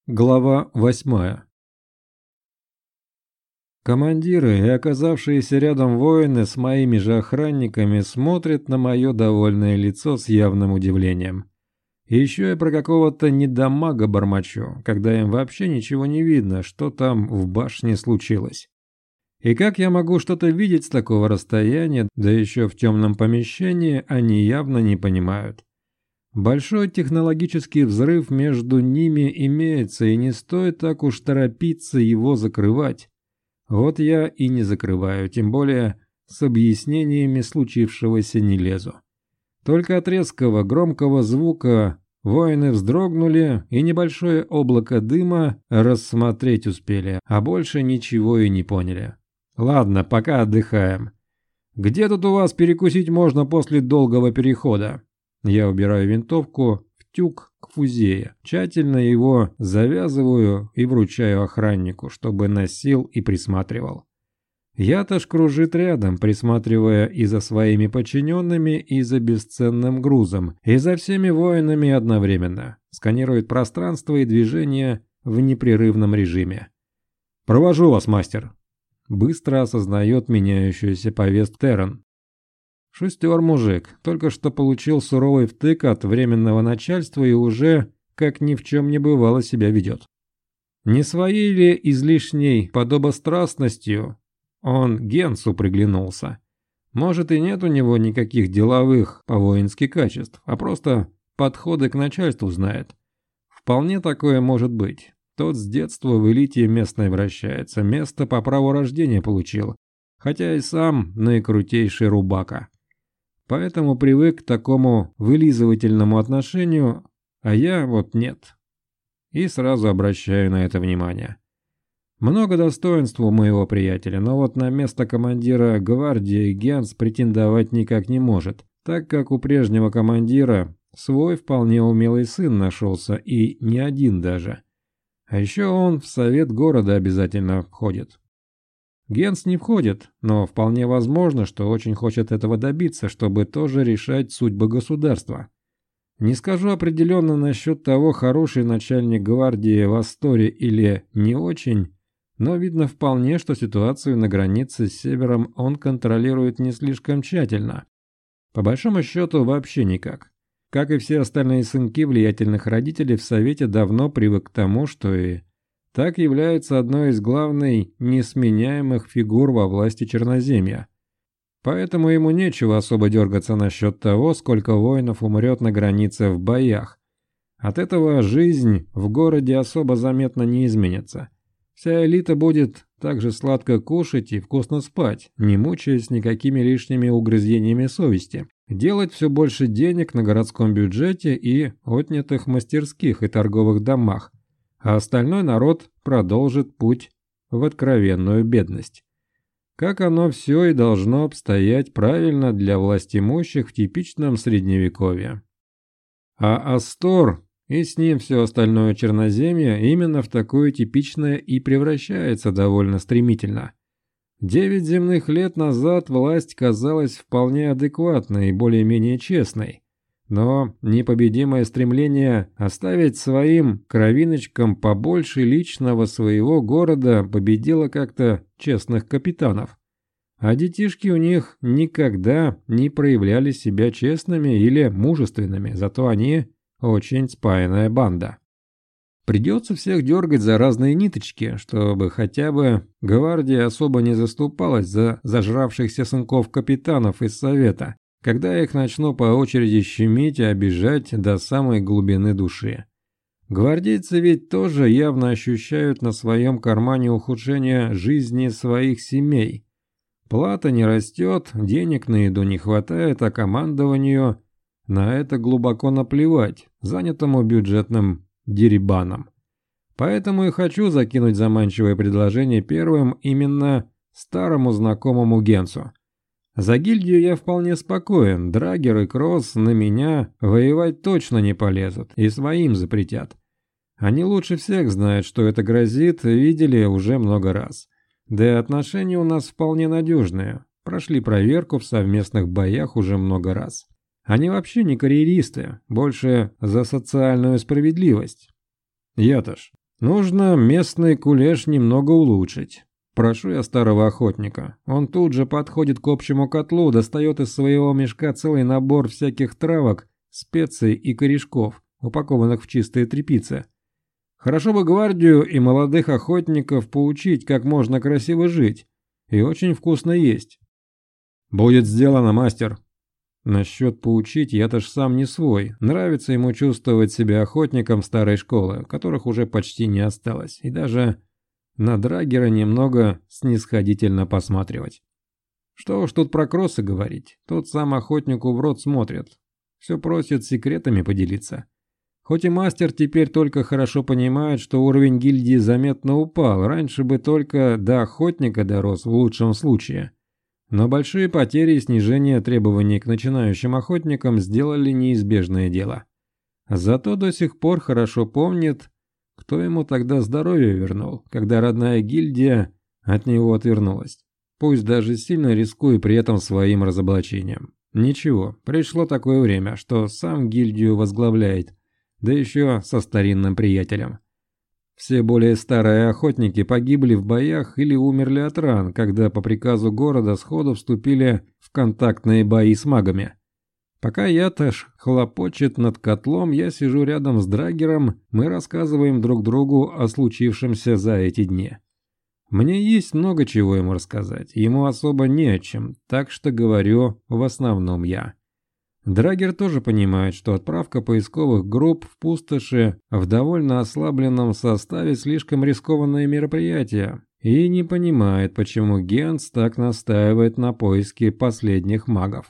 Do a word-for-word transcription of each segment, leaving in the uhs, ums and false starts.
Глава восьмая. Командиры и оказавшиеся рядом воины с моими же охранниками смотрят на мое довольное лицо с явным удивлением. И еще я про какого-то недомага бормочу, когда им вообще ничего не видно, что там в башне случилось. И как я могу что-то видеть с такого расстояния, да еще в темном помещении, они явно не понимают. Большой технологический взрыв между ними имеется, и не стоит так уж торопиться его закрывать. Вот я и не закрываю, тем более с объяснениями случившегося не лезу. Только от резкого громкого звука воины вздрогнули и небольшое облако дыма рассмотреть успели, а больше ничего и не поняли. Ладно, пока отдыхаем. Где тут у вас перекусить можно после долгого перехода? Я убираю винтовку в тюк к фузее, тщательно его завязываю и вручаю охраннику, чтобы носил и присматривал. Яташ кружит рядом, присматривая и за своими подчиненными, и за бесценным грузом, и за всеми воинами одновременно. Сканирует пространство и движение в непрерывном режиме. «Провожу вас, мастер!» Быстро осознает меняющуюся повестку Террен. Шустер мужик, только что получил суровый втык от временного начальства и уже, как ни в чем не бывало, себя ведет. Не своей ли излишней подобострастностью он Генсу приглянулся? Может, и нет у него никаких деловых по-воински качеств, а просто подходы к начальству знает. Вполне такое может быть. Тот с детства в элите местной вращается, место по праву рождения получил, хотя и сам наикрутейший рубака. Поэтому привык к такому вылизывательному отношению, а я вот нет. И сразу обращаю на это внимание. Много достоинств у моего приятеля, но вот на место командира гвардии Генс претендовать никак не может, так как у прежнего командира свой вполне умелый сын нашелся, и не один даже. А еще он в совет города обязательно входит. Генс не входит, но вполне возможно, что очень хочет этого добиться, чтобы тоже решать судьбы государства. Не скажу определенно насчет того, хороший начальник гвардии в Асторе или не очень, но видно вполне, что ситуацию на границе с севером он контролирует не слишком тщательно. По большому счету вообще никак. Как и все остальные сынки влиятельных родителей, в Совете давно привык к тому, что и так является одной из главных несменяемых фигур во власти Черноземья. Поэтому ему нечего особо дергаться насчет того, сколько воинов умрет на границе в боях. От этого жизнь в городе особо заметно не изменится. Вся элита будет также сладко кушать и вкусно спать, не мучаясь никакими лишними угрызениями совести. Делать все больше денег на городском бюджете и отнятых мастерских и торговых домах. А остальной народ продолжит путь в откровенную бедность. Как оно все и должно обстоять правильно для властимущих в типичном средневековье. А Астор и с ним все остальное Черноземье именно в такое типичное и превращается довольно стремительно. Девять земных лет назад власть казалась вполне адекватной и более-менее честной. Но непобедимое стремление оставить своим кровиночкам побольше личного своего города победило как-то честных капитанов. А детишки у них никогда не проявляли себя честными или мужественными, зато они очень спаянная банда. Придется всех дергать за разные ниточки, чтобы хотя бы гвардия особо не заступалась за зажравшихся сынков капитанов из Совета, когда их начну по очереди щемить и обижать до самой глубины души. Гвардейцы ведь тоже явно ощущают на своем кармане ухудшение жизни своих семей. Плата не растет, денег на еду не хватает, а командованию на это глубоко наплевать, занятому бюджетным дерибаном. Поэтому и хочу закинуть заманчивое предложение первым именно старому знакомому Генсу. За гильдию я вполне спокоен, Драгер и Кросс на меня воевать точно не полезут и своим запретят. Они лучше всех знают, что это грозит, видели уже много раз. Да и отношения у нас вполне надежные, прошли проверку в совместных боях уже много раз. Они вообще не карьеристы, больше за социальную справедливость. Яташ, Нужно местный кулеш немного улучшить. Прошу я старого охотника. Он тут же подходит к общему котлу, достает из своего мешка целый набор всяких травок, специй и корешков, упакованных в чистые тряпицы. Хорошо бы гвардию и молодых охотников поучить, как можно красиво жить. И очень вкусно есть. Будет сделано, мастер. Насчет поучить я-то ж сам не свой. Нравится ему чувствовать себя охотником старой школы, которых уже почти не осталось. И даже на Драгера немного снисходительно посматривать. Что уж тут про кроссы говорить. Тот сам охотнику в рот смотрит. Все просит секретами поделиться. Хоть и мастер теперь только хорошо понимает, что уровень гильдии заметно упал. Раньше бы только до охотника дорос в лучшем случае. Но большие потери и снижение требований к начинающим охотникам сделали неизбежное дело. Зато до сих пор хорошо помнит, кто ему тогда здоровье вернул, когда родная гильдия от него отвернулась. Пусть даже сильно рискуя при этом своим разоблачением. Ничего, пришло такое время, что сам гильдию возглавляет, да еще со старинным приятелем. Все более старые охотники погибли в боях или умерли от ран, когда по приказу города сходу вступили в контактные бои с магами. Пока Яташ хлопочет над котлом, я сижу рядом с Драгером, мы рассказываем друг другу о случившемся за эти дни. Мне есть много чего ему рассказать, ему особо не о чем, так что говорю в основном я. Драгер тоже понимает, что отправка поисковых групп в пустоши в довольно ослабленном составе слишком рискованное мероприятие, и не понимает, почему Генс так настаивает на поиске последних магов.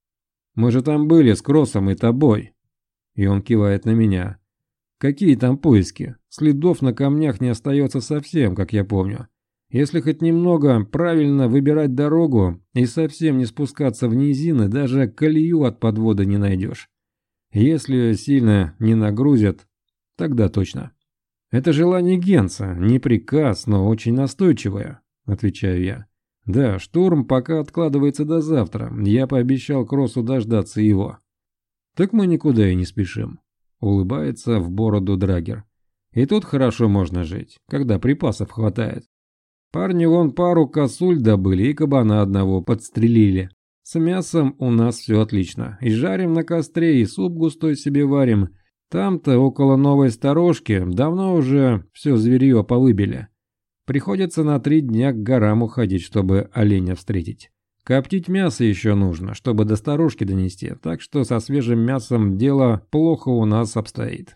«Мы же там были с Кроссом и тобой», и он кивает на меня. «Какие там поиски? Следов на камнях не остается совсем, как я помню. Если хоть немного правильно выбирать дорогу и совсем не спускаться в низины, даже колею от подвода не найдешь. Если ее сильно не нагрузят, тогда точно». «Это желание Генса, не приказ, но очень настойчивое», — отвечаю я. «Да, штурм пока откладывается до завтра, я пообещал Кроссу дождаться его». «Так мы никуда и не спешим», — улыбается в бороду Драгер. «И тут хорошо можно жить, когда припасов хватает. Парни вон пару косуль добыли и кабана одного подстрелили. С мясом у нас все отлично. И жарим на костре, и суп густой себе варим. Там-то, около новой сторожки, давно уже все зверье повыбили. Приходится на три дня к горам уходить, чтобы оленя встретить. Коптить мясо еще нужно, чтобы до сторожки донести, так что со свежим мясом дело плохо у нас обстоит».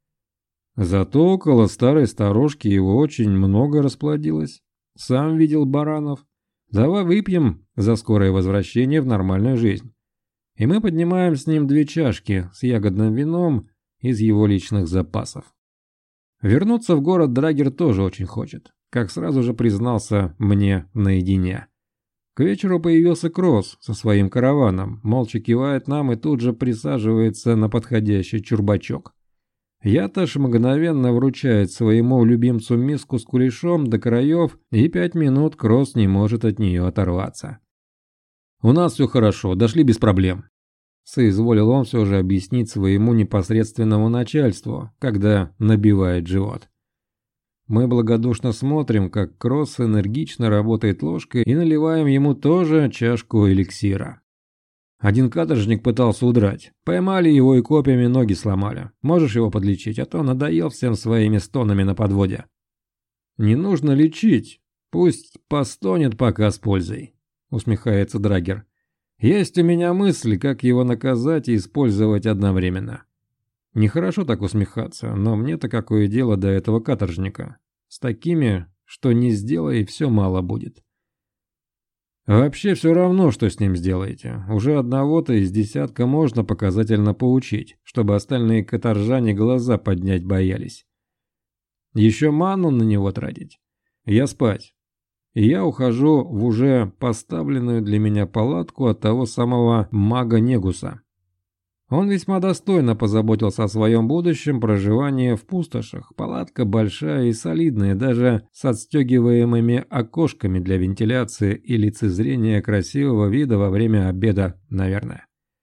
Зато около старой сторожки его очень много расплодилось. Сам видел баранов. Давай выпьем за скорое возвращение в нормальную жизнь. И мы поднимаем с ним две чашки с ягодным вином из его личных запасов. Вернуться в город Драгер тоже очень хочет, как сразу же признался мне наедине. К вечеру появился Кросс со своим караваном, молча кивает нам и тут же присаживается на подходящий чурбачок. Яташ мгновенно вручает своему любимцу миску с кулешом до краев, и пять минут Кросс не может от нее оторваться. «У нас все хорошо, дошли без проблем», — соизволил он все же объяснить своему непосредственному начальству, когда набивает живот. Мы благодушно смотрим, как Кросс энергично работает ложкой, и наливаем ему тоже чашку эликсира. Один каторжник пытался удрать. Поймали его и копьями ноги сломали. Можешь его подлечить, а то надоел всем своими стонами на подводе. «Не нужно лечить. Пусть постонет пока с пользой», — усмехается Драгер. «Есть у меня мысль, как его наказать и использовать одновременно». Нехорошо так усмехаться, но мне-то какое дело до этого каторжника. С такими, что не сделай, все мало будет. Вообще все равно, что с ним сделаете. Уже одного-то из десятка можно показательно поучить, чтобы остальные каторжане глаза поднять боялись. Еще ману на него тратить. Я спать. И я ухожу в уже поставленную для меня палатку от того самого мага Негуса. Он весьма достойно позаботился о своем будущем проживании в пустошах. Палатка большая и солидная, даже с отстегиваемыми окошками для вентиляции и лицезрения красивого вида во время обеда, наверное.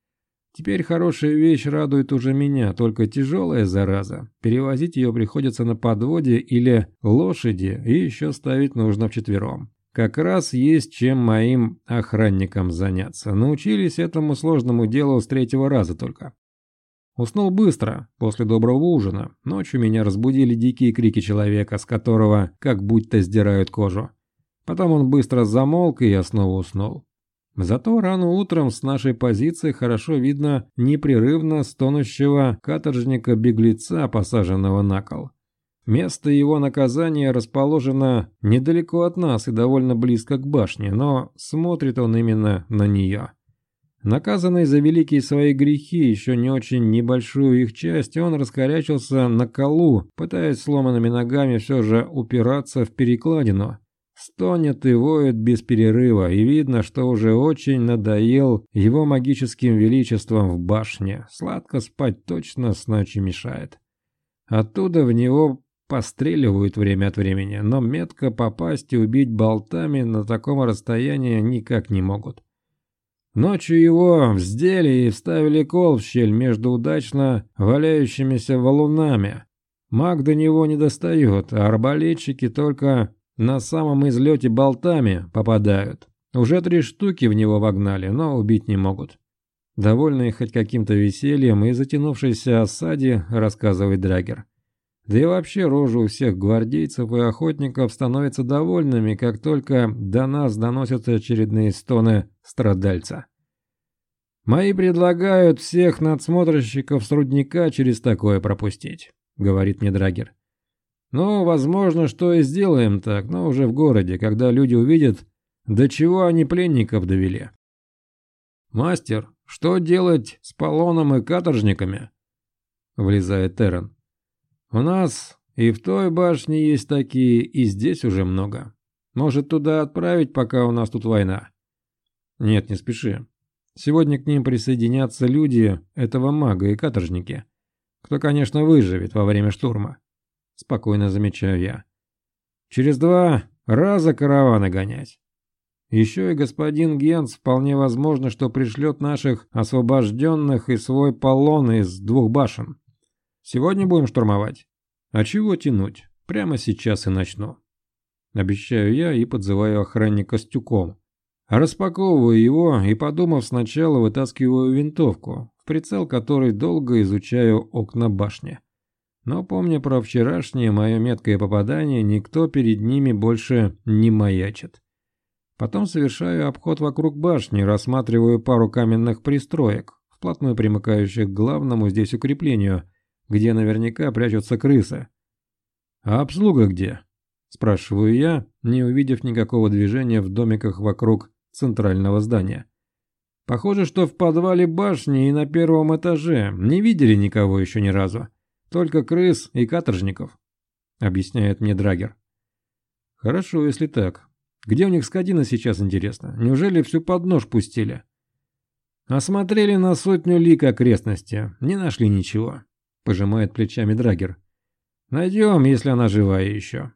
Теперь хорошая вещь радует уже меня, только тяжелая зараза. Перевозить ее приходится на подводе или лошади, и еще ставить нужно вчетвером. Как раз есть чем моим охранникам заняться. Научились этому сложному делу с третьего раза только. Уснул быстро, после доброго ужина. Ночью меня разбудили дикие крики человека, с которого как будто сдирают кожу. Потом он быстро замолк, и я снова уснул. Зато рано утром с нашей позиции хорошо видно непрерывно стонущего каторжника-беглеца, посаженного на кол. Место его наказания расположено недалеко от нас и довольно близко к башне, но смотрит он именно на нее. Наказанный за великие свои грехи, еще не очень небольшую их часть, он раскорячился на колу, пытаясь сломанными ногами все же упираться в перекладину. Стонет и воет без перерыва, и видно, что уже очень надоел его магическим величеством в башне. Сладко спать точно с ночи мешает. Оттуда в него постреливают время от времени, но метко попасть и убить болтами на таком расстоянии никак не могут. Ночью его вздели и вставили кол в щель между удачно валяющимися валунами. Маг до него не достает, а арбалетчики только на самом излете болтами попадают. Уже три штуки в него вогнали, но убить не могут. Довольный хоть каким-то весельем и затянувшейся осаде, рассказывает Драгер. Да и вообще рожи у всех гвардейцев и охотников становятся довольными, как только до нас доносятся очередные стоны страдальца. «Мои предлагают всех надсмотрщиков с рудника через такое пропустить», — говорит мне Драгер. «Ну, возможно, что и сделаем так, но уже в городе, когда люди увидят, до чего они пленников довели». «Мастер, что делать с полоном и каторжниками?» — влезает Террен. «У нас и в той башне есть такие, и здесь уже много. Может, туда отправить, пока у нас тут война?» «Нет, не спеши. Сегодня к ним присоединятся люди этого мага и каторжники. Кто, конечно, выживет во время штурма», — спокойно замечаю я. «Через два раза караваны гонять. Еще и господин Генц вполне возможно, что пришлет наших освобожденных и свой полон из двух башен. Сегодня будем штурмовать? А чего тянуть? Прямо сейчас и начну». Обещаю я и подзываю охранника с тюком. Распаковываю его и, подумав, сначала вытаскиваю винтовку, в прицел которой долго изучаю окна башни. Но, помня про вчерашнее мое меткое попадание, никто перед ними больше не маячит. Потом совершаю обход вокруг башни, рассматриваю пару каменных пристроек, вплотную примыкающих к главному здесь укреплению, где наверняка прячутся крысы. «А обслуга где?» – спрашиваю я, не увидев никакого движения в домиках вокруг центрального здания. «Похоже, что в подвале башни и на первом этаже не видели никого еще ни разу. Только крыс и каторжников», — объясняет мне Драгер. «Хорошо, если так. Где у них скотина сейчас, интересно? Неужели всю под нож пустили?» «Осмотрели на сотню лиг окрестности. Не нашли ничего», — пожимает плечами Драгер. «Найдем, если она живая еще».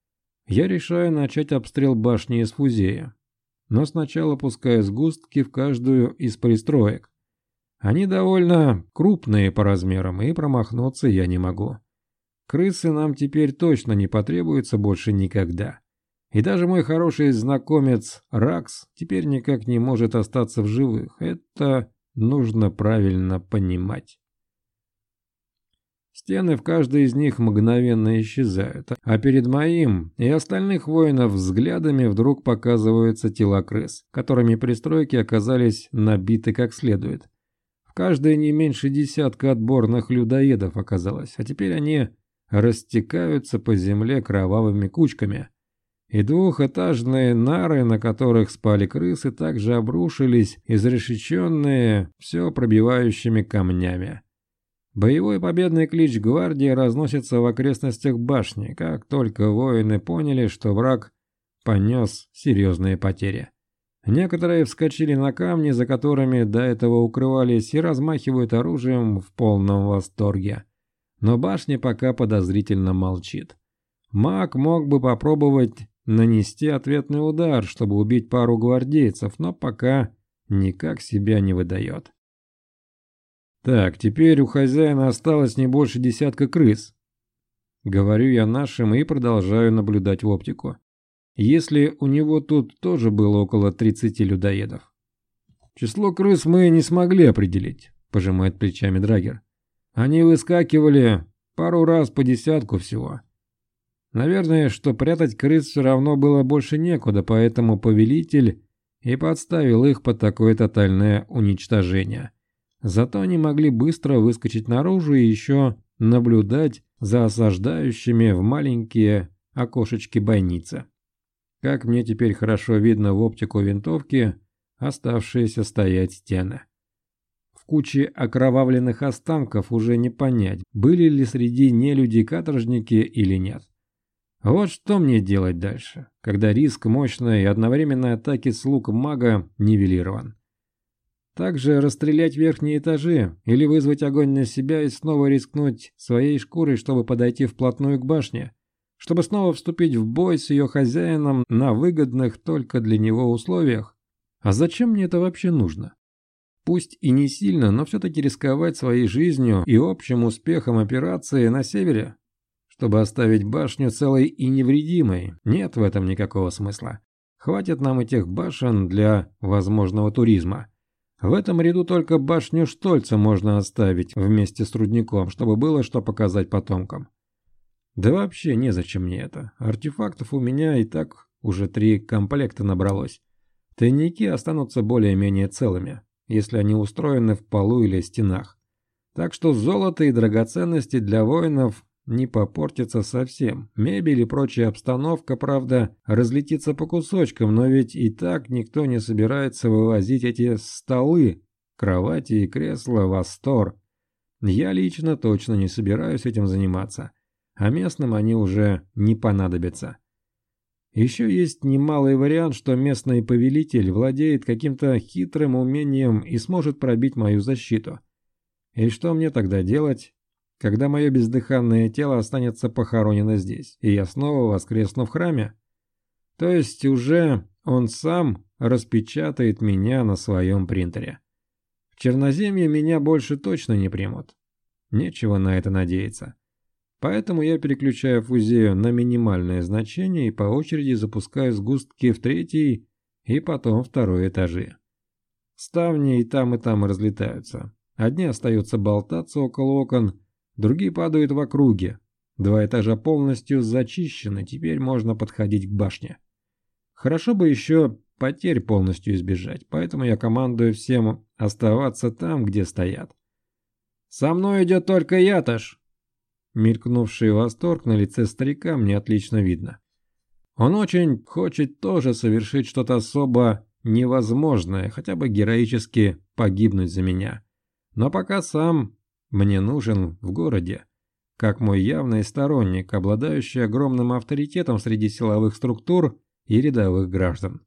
Я решаю начать обстрел башни из фузея, но сначала пускаю сгустки в каждую из пристроек. Они довольно крупные по размерам, и промахнуться я не могу. Крысы нам теперь точно не потребуются больше никогда. И даже мой хороший знакомец Ракс теперь никак не может остаться в живых. Это нужно правильно понимать. Стены в каждой из них мгновенно исчезают, а перед моим и остальных воинов взглядами вдруг показываются тела крыс, которыми пристройки оказались набиты как следует. В каждой не меньше десятка отборных людоедов оказалось, а теперь они растекаются по земле кровавыми кучками. И двухэтажные нары, на которых спали крысы, также обрушились, изрешеченные все пробивающими камнями. Боевой победный клич гвардии разносится в окрестностях башни, как только воины поняли, что враг понес серьезные потери. Некоторые вскочили на камни, за которыми до этого укрывались, и размахивают оружием в полном восторге. Но башня пока подозрительно молчит. Маг мог бы попробовать нанести ответный удар, чтобы убить пару гвардейцев, но пока никак себя не выдает. Так, теперь у хозяина осталось не больше десятка крыс. Говорю я нашим и продолжаю наблюдать в оптику. Если у него тут тоже было около тридцати людоедов. Число крыс мы не смогли определить, пожимает плечами Драгер. Они выскакивали пару раз по десятку всего. Наверное, что прятать крыс все равно было больше некуда, поэтому повелитель и подставил их под такое тотальное уничтожение. Зато они могли быстро выскочить наружу и еще наблюдать за осаждающими в маленькие окошечки бойницы. Как мне теперь хорошо видно в оптику винтовки оставшиеся стоять стены. В куче окровавленных останков уже не понять, были ли среди нелюдей каторжники или нет. Вот что мне делать дальше, когда риск мощной и одновременной атаки слуг мага нивелирован. Также расстрелять верхние этажи или вызвать огонь на себя и снова рискнуть своей шкурой, чтобы подойти вплотную к башне, чтобы снова вступить в бой с ее хозяином на выгодных только для него условиях. А зачем мне это вообще нужно? Пусть и не сильно, но все-таки рисковать своей жизнью и общим успехом операции на севере, чтобы оставить башню целой и невредимой, нет в этом никакого смысла. Хватит нам этих башен для возможного туризма. В этом ряду только башню Штольца можно оставить вместе с рудником, чтобы было что показать потомкам. Да вообще незачем мне это. Артефактов у меня и так уже три комплекта набралось. Тайники останутся более-менее целыми, если они устроены в полу или стенах. Так что золото и драгоценности для воинов не попортятся совсем. Мебель и прочая обстановка, правда, разлетится по кусочкам, но ведь и так никто не собирается вывозить эти столы, кровати и кресла в Астор. Я лично точно не собираюсь этим заниматься, а местным они уже не понадобятся. Еще есть немалый вариант, что местный повелитель владеет каким-то хитрым умением и сможет пробить мою защиту. И что мне тогда делать, когда мое бездыханное тело останется похоронено здесь, и я снова воскресну в храме? То есть уже он сам распечатает меня на своем принтере. В Черноземье меня больше точно не примут. Нечего на это надеяться. Поэтому я переключаю фузею на минимальное значение и по очереди запускаю сгустки в третий и потом второй этажи. Ставни и там, и там разлетаются. Одни остаются болтаться около окон, другие падают в округе. Два этажа полностью зачищены, теперь можно подходить к башне. Хорошо бы еще потерь полностью избежать, поэтому я командую всем оставаться там, где стоят. «Со мной идет только Ятош!» Мелькнувший восторг на лице старика мне отлично видно. Он очень хочет тоже совершить что-то особо невозможное, хотя бы героически погибнуть за меня. Но пока сам мне нужен в городе, как мой явный сторонник, обладающий огромным авторитетом среди силовых структур и рядовых граждан.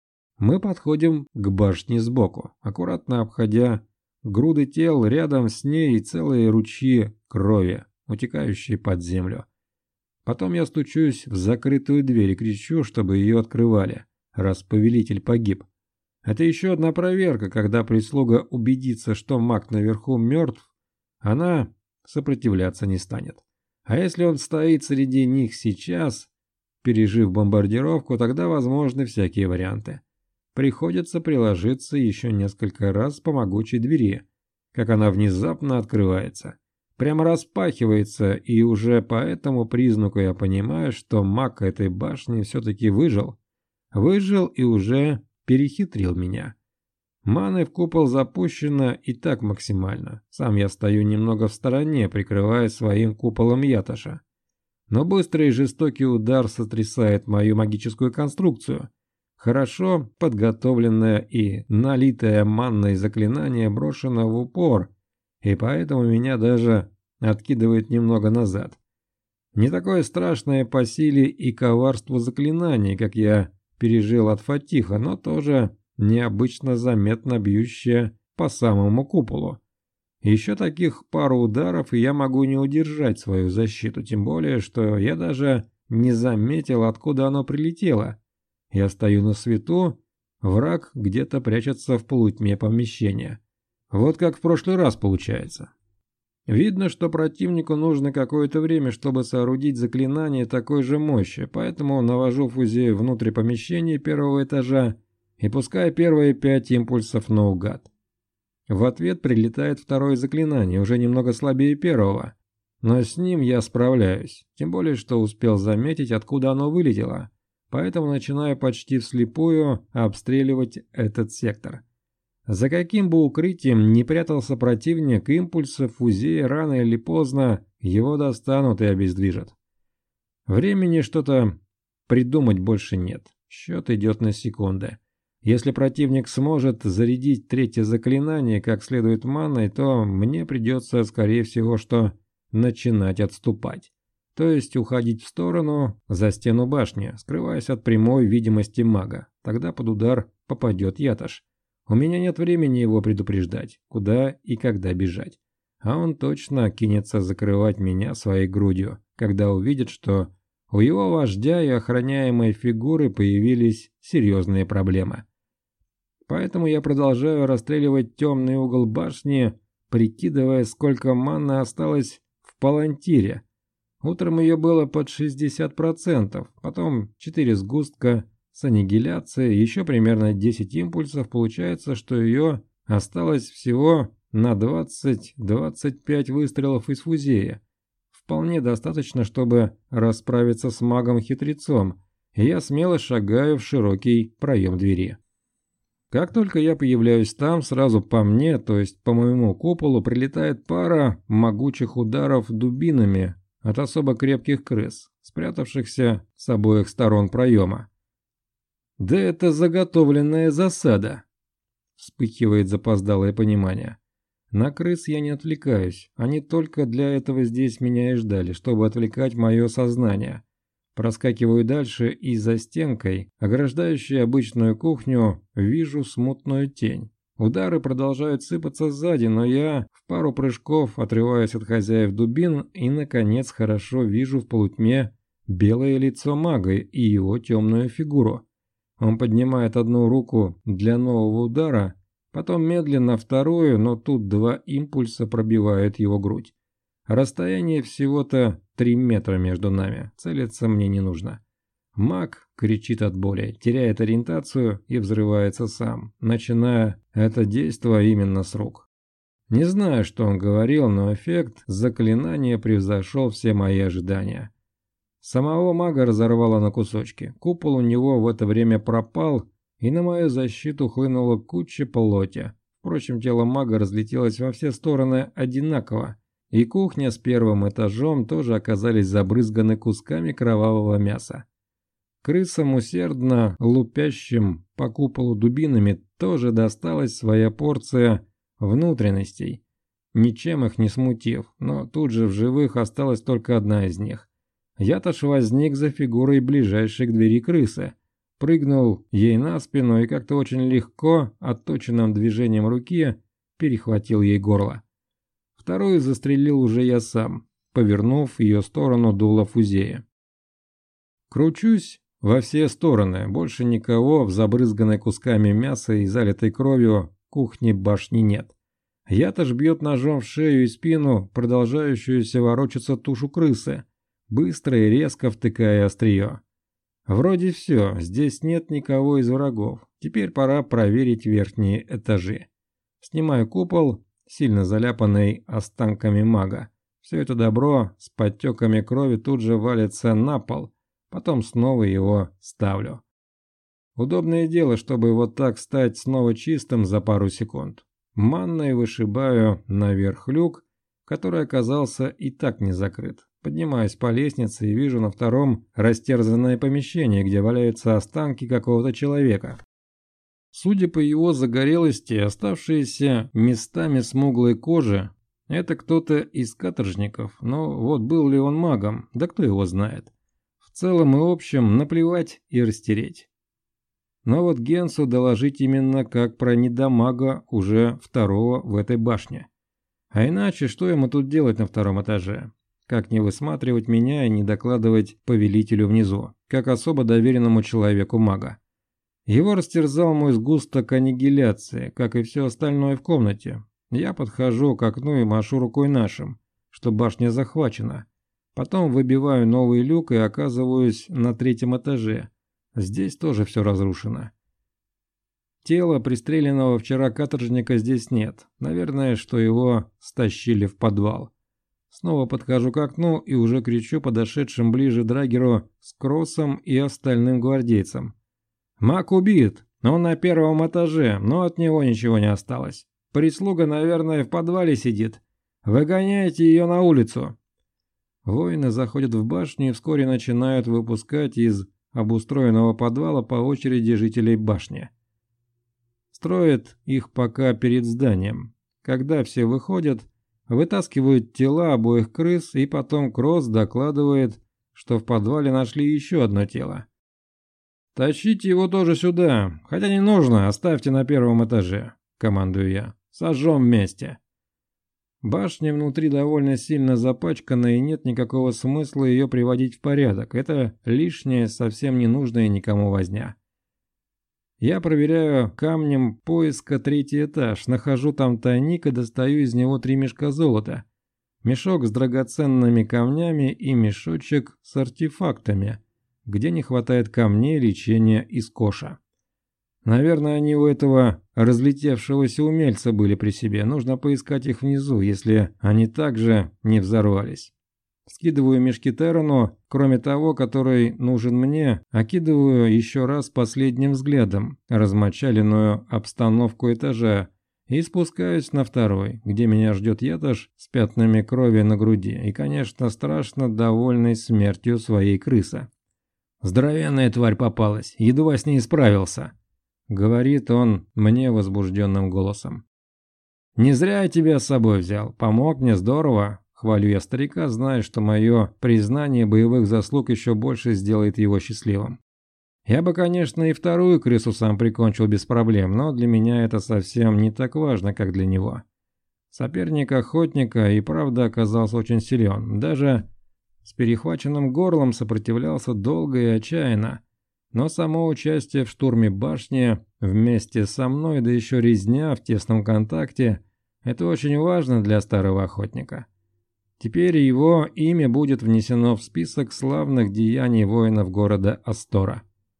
Мы подходим к башне сбоку, аккуратно обходя груды тел рядом с ней и целые ручьи крови, утекающие под землю. Потом я стучусь в закрытую дверь и кричу, чтобы ее открывали, раз повелитель погиб. Это еще одна проверка, когда прислуга убедится, что маг наверху мертв, она сопротивляться не станет. А если он стоит среди них сейчас, пережив бомбардировку, тогда возможны всякие варианты. Приходится приложиться еще несколько раз по могучей двери, как она внезапно открывается. Прямо распахивается, и уже по этому признаку я понимаю, что маг этой башни все-таки выжил. Выжил и уже перехитрил меня. Маны в купол запущено и так максимально. Сам я стою немного в стороне, прикрывая своим куполом Ятоша. Но быстрый и жестокий удар сотрясает мою магическую конструкцию. Хорошо подготовленное и налитое манной заклинание брошено в упор, и поэтому меня даже откидывает немного назад. Не такое страшное по силе и коварству заклинание, как я пережил от Фатиха, но тоже необычно заметно бьющее по самому куполу. Еще таких пару ударов, и я могу не удержать свою защиту, тем более, что я даже не заметил, откуда оно прилетело. Я стою на свету, враг где-то прячется в полутьме помещения. Вот как в прошлый раз получается. Видно, что противнику нужно какое-то время, чтобы соорудить заклинание такой же мощи, поэтому навожу фузею внутрь помещения первого этажа и пускаю первые пять импульсов наугад. В ответ прилетает второе заклинание, уже немного слабее первого, но с ним я справляюсь, тем более, что успел заметить, откуда оно вылетело, поэтому начинаю почти вслепую обстреливать этот сектор. За каким бы укрытием ни прятался противник, импульсы фузея рано или поздно его достанут и обездвижат. Времени что-то придумать больше нет, счет идет на секунды. Если противник сможет зарядить третье заклинание как следует маной, то мне придется, скорее всего, что начинать отступать. То есть уходить в сторону, за стену башни, скрываясь от прямой видимости мага. Тогда под удар попадет Ятош. У меня нет времени его предупреждать, куда и когда бежать. А он точно кинется закрывать меня своей грудью, когда увидит, что у его вождя и охраняемой фигуры появились серьезные проблемы. Поэтому я продолжаю расстреливать темный угол башни, прикидывая, сколько маны осталось в палантире. Утром ее было под шестьдесят процентов, потом четыре сгустка с аннигиляцией, еще примерно десять импульсов, получается, что ее осталось всего на двадцать-двадцать пять выстрелов из фузея. Вполне достаточно, чтобы расправиться с магом-хитрецом, и я смело шагаю в широкий проем двери. Как только я появляюсь там, сразу по мне, то есть по моему куполу, прилетает пара могучих ударов дубинами от особо крепких крыс, спрятавшихся с обоих сторон проема. «Да это заготовленная засада!» Вспыхивает запоздалое понимание. На крыс я не отвлекаюсь, они только для этого здесь меня и ждали, чтобы отвлекать мое сознание. Проскакиваю дальше и за стенкой, ограждающей обычную кухню, вижу смутную тень. Удары продолжают сыпаться сзади, но я в пару прыжков отрываюсь от хозяев дубин и, наконец, хорошо вижу в полутьме белое лицо мага и его темную фигуру. Он поднимает одну руку для нового удара, потом медленно вторую, но тут два импульса пробивают его грудь. Расстояние всего-то три метра между нами, целиться мне не нужно. Маг кричит от боли, теряет ориентацию и взрывается сам, начиная это действо именно с рук. Не знаю, что он говорил, но эффект заклинания превзошел все мои ожидания. Самого мага разорвало на кусочки, купол у него в это время пропал, и на мою защиту хлынула куча плоти. Впрочем, тело мага разлетелось во все стороны одинаково, и кухня с первым этажом тоже оказались забрызганы кусками кровавого мяса. Крысам, усердно лупящим по куполу дубинами, тоже досталась своя порция внутренностей, ничем их не смутив, но тут же в живых осталась только одна из них. Ятош возник за фигурой ближайшей к двери крысы, прыгнул ей на спину и как-то очень легко, отточенным движением руки, перехватил ей горло. Вторую застрелил уже я сам, повернув в ее сторону дуло фузея. Кручусь во все стороны, больше никого в забрызганной кусками мяса и залитой кровью кухне башни нет. Ятош бьет ножом в шею и спину продолжающуюся ворочаться тушу крысы, быстро и резко втыкая острие. Вроде все, здесь нет никого из врагов, теперь пора проверить верхние этажи. Снимаю купол, сильно заляпанный останками мага. Все это добро с подтеками крови тут же валится на пол, потом снова его ставлю. Удобное дело, чтобы вот так стать снова чистым за пару секунд. Манной вышибаю наверх люк, который оказался и так не закрыт. Поднимаюсь по лестнице и вижу на втором растерзанное помещение, где валяются останки какого-то человека. Судя по его загорелости, оставшиеся местами смуглой кожи, это кто-то из каторжников, но вот был ли он магом, да кто его знает. В целом и общем наплевать и растереть. Но вот Генсу доложить именно как про недомага уже второго в этой башне. А иначе что ему тут делать на втором этаже? Как не высматривать меня и не докладывать повелителю внизу, как особо доверенному человеку мага? Его растерзал мой сгусток аннигиляции, как и все остальное в комнате. Я подхожу к окну и машу рукой нашим, что башня захвачена. Потом выбиваю новый люк и оказываюсь на третьем этаже. Здесь тоже все разрушено. Тела пристреленного вчера каторжника здесь нет. Наверное, что его стащили в подвал. Снова подхожу к окну и уже кричу подошедшим ближе Драгеру с Кроссом и остальным гвардейцам. «Мак убит! Он на первом этаже, но от него ничего не осталось. Прислуга, наверное, в подвале сидит. Выгоняйте ее на улицу!» Воины заходят в башню и вскоре начинают выпускать из обустроенного подвала по очереди жителей башни. Строят их пока перед зданием. Когда все выходят, вытаскивают тела обоих крыс, и потом Кросс докладывает, что в подвале нашли еще одно тело. «Тащите его тоже сюда, хотя не нужно, оставьте на первом этаже», — командую я. «Сожжем вместе». Башня внутри довольно сильно запачкана, и нет никакого смысла ее приводить в порядок. Это лишняя, совсем ненужная никому возня. Я проверяю камнем поиска третий этаж, нахожу там тайник и достаю из него три мешка золота. Мешок с драгоценными камнями и мешочек с артефактами, где не хватает камней лечения из коша. Наверное, они у этого разлетевшегося умельца были при себе. Нужно поискать их внизу, если они также не взорвались. Скидываю мешки Терану, кроме того, который нужен мне, окидываю еще раз последним взглядом размочаленную обстановку этажа и спускаюсь на второй, где меня ждет Ятош с пятнами крови на груди и, конечно, страшно довольной смертью своей крысы. «Здоровенная тварь попалась, едва с ней справился», — говорит он мне возбужденным голосом. «Не зря я тебя с собой взял, помог мне здорово». Хвалю я старика, зная, что мое признание боевых заслуг еще больше сделает его счастливым. Я бы, конечно, и вторую крысу сам прикончил без проблем, но для меня это совсем не так важно, как для него. Соперник охотника и правда оказался очень силен. Даже с перехваченным горлом сопротивлялся долго и отчаянно. Но само участие в штурме башни вместе со мной, да еще резня в тесном контакте, это очень важно для старого охотника. Теперь его имя будет внесено в список славных деяний воинов города Астора.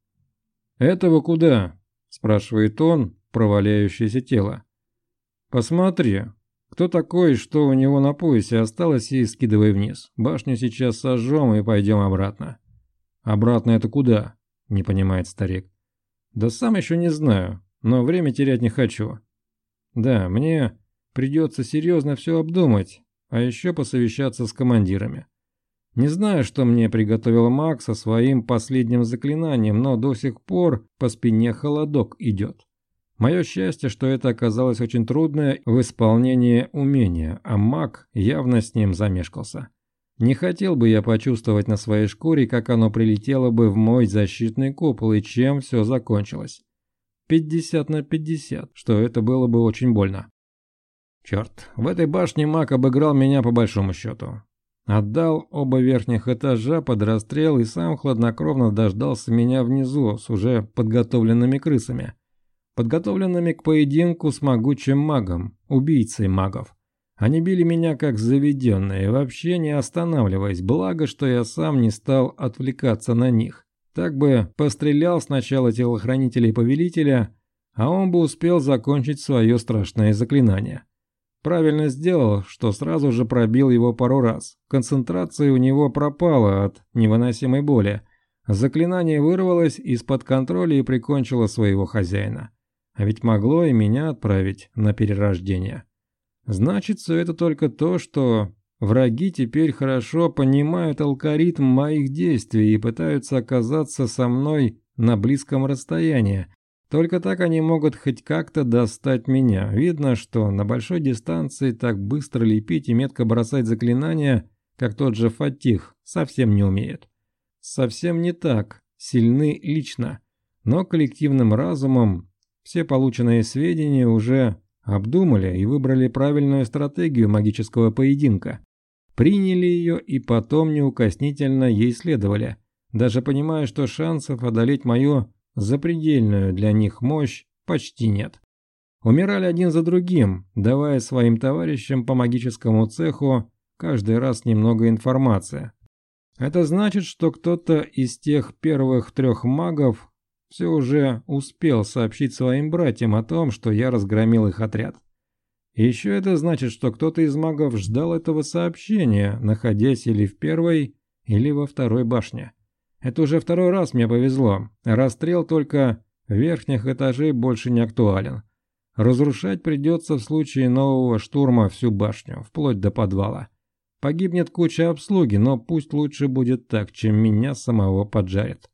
«Этого куда?» – спрашивает он, проваляющееся тело. «Посмотри, кто такой, что у него на поясе осталось, и скидывай вниз. Башню сейчас сожжем и пойдем обратно». «Обратно это куда?» – не понимает старик. «Да сам еще не знаю, но время терять не хочу. Да, мне придется серьезно все обдумать». А еще посовещаться с командирами. Не знаю, что мне приготовил маг со своим последним заклинанием, но до сих пор по спине холодок идет. Мое счастье, что это оказалось очень трудное в исполнении умения, а маг явно с ним замешкался. Не хотел бы я почувствовать на своей шкуре, как оно прилетело бы в мой защитный купол и чем все закончилось. пятьдесят на пятьдесят, что это было бы очень больно. Черт, в этой башне маг обыграл меня по большому счету. Отдал оба верхних этажа под расстрел и сам хладнокровно дождался меня внизу с уже подготовленными крысами. Подготовленными к поединку с могучим магом, убийцей магов. Они били меня как заведенные, вообще не останавливаясь, благо, что я сам не стал отвлекаться на них. Так бы пострелял сначала телохранителей повелителя, а он бы успел закончить свое страшное заклинание. Правильно сделал, что сразу же пробил его пару раз. Концентрация у него пропала от невыносимой боли. Заклинание вырвалось из-под контроля и прикончило своего хозяина. А ведь могло и меня отправить на перерождение. Значит, все это только то, что враги теперь хорошо понимают алгоритм моих действий и пытаются оказаться со мной на близком расстоянии. Только так они могут хоть как-то достать меня. Видно, что на большой дистанции так быстро лепить и метко бросать заклинания, как тот же Фатих, совсем не умеют. Совсем не так сильны лично, но коллективным разумом все полученные сведения уже обдумали и выбрали правильную стратегию магического поединка. Приняли ее и потом неукоснительно ей следовали, даже понимая, что шансов одолеть мою запредельную для них мощь почти нет. умирали один за другим, давая своим товарищам по магическому цеху каждый раз немного информации. Это значит, что кто-то из тех первых трех магов все уже успел сообщить своим братьям о том, что я разгромил их отряд. И еще это значит, что кто-то из магов ждал этого сообщения, находясь или в первой, или во второй башне. Это уже второй раз мне повезло. Расстрел только верхних этажей больше не актуален. Разрушать придется в случае нового штурма всю башню, вплоть до подвала. Погибнет куча обслуги, но пусть лучше будет так, чем меня самого поджарят.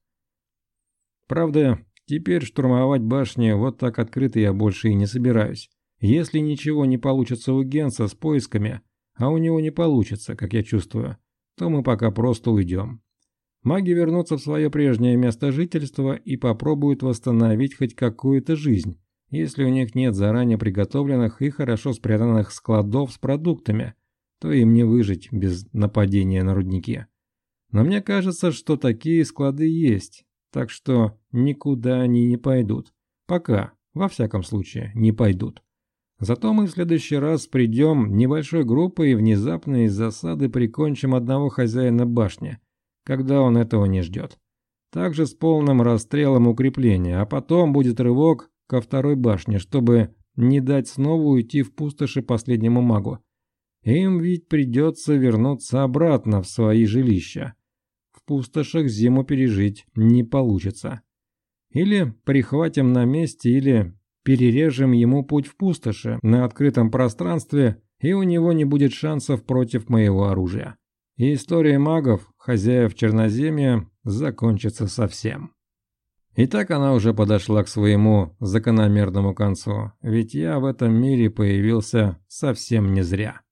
Правда, теперь штурмовать башни вот так открыто я больше и не собираюсь. Если ничего не получится у Генса с поисками, а у него не получится, как я чувствую, то мы пока просто уйдем. Маги вернутся в свое прежнее место жительства и попробуют восстановить хоть какую-то жизнь, если у них нет заранее приготовленных и хорошо спрятанных складов с продуктами, то им не выжить без нападения на рудники. Но мне кажется, что такие склады есть, так что никуда они не пойдут. Пока, во всяком случае, не пойдут. Зато мы в следующий раз придем небольшой группой и внезапно из засады прикончим одного хозяина башни, когда он этого не ждет. Также с полным расстрелом укрепления, а потом будет рывок ко второй башне, чтобы не дать снова уйти в пустоши последнему магу. Им ведь придется вернуться обратно в свои жилища. В пустошах зиму пережить не получится. Или прихватим на месте, или перережем ему путь в пустоши на открытом пространстве, и у него не будет шансов против моего оружия. И история магов, хозяев Черноземья, закончится совсем. И так она уже подошла к своему закономерному концу, ведь я в этом мире появился совсем не зря.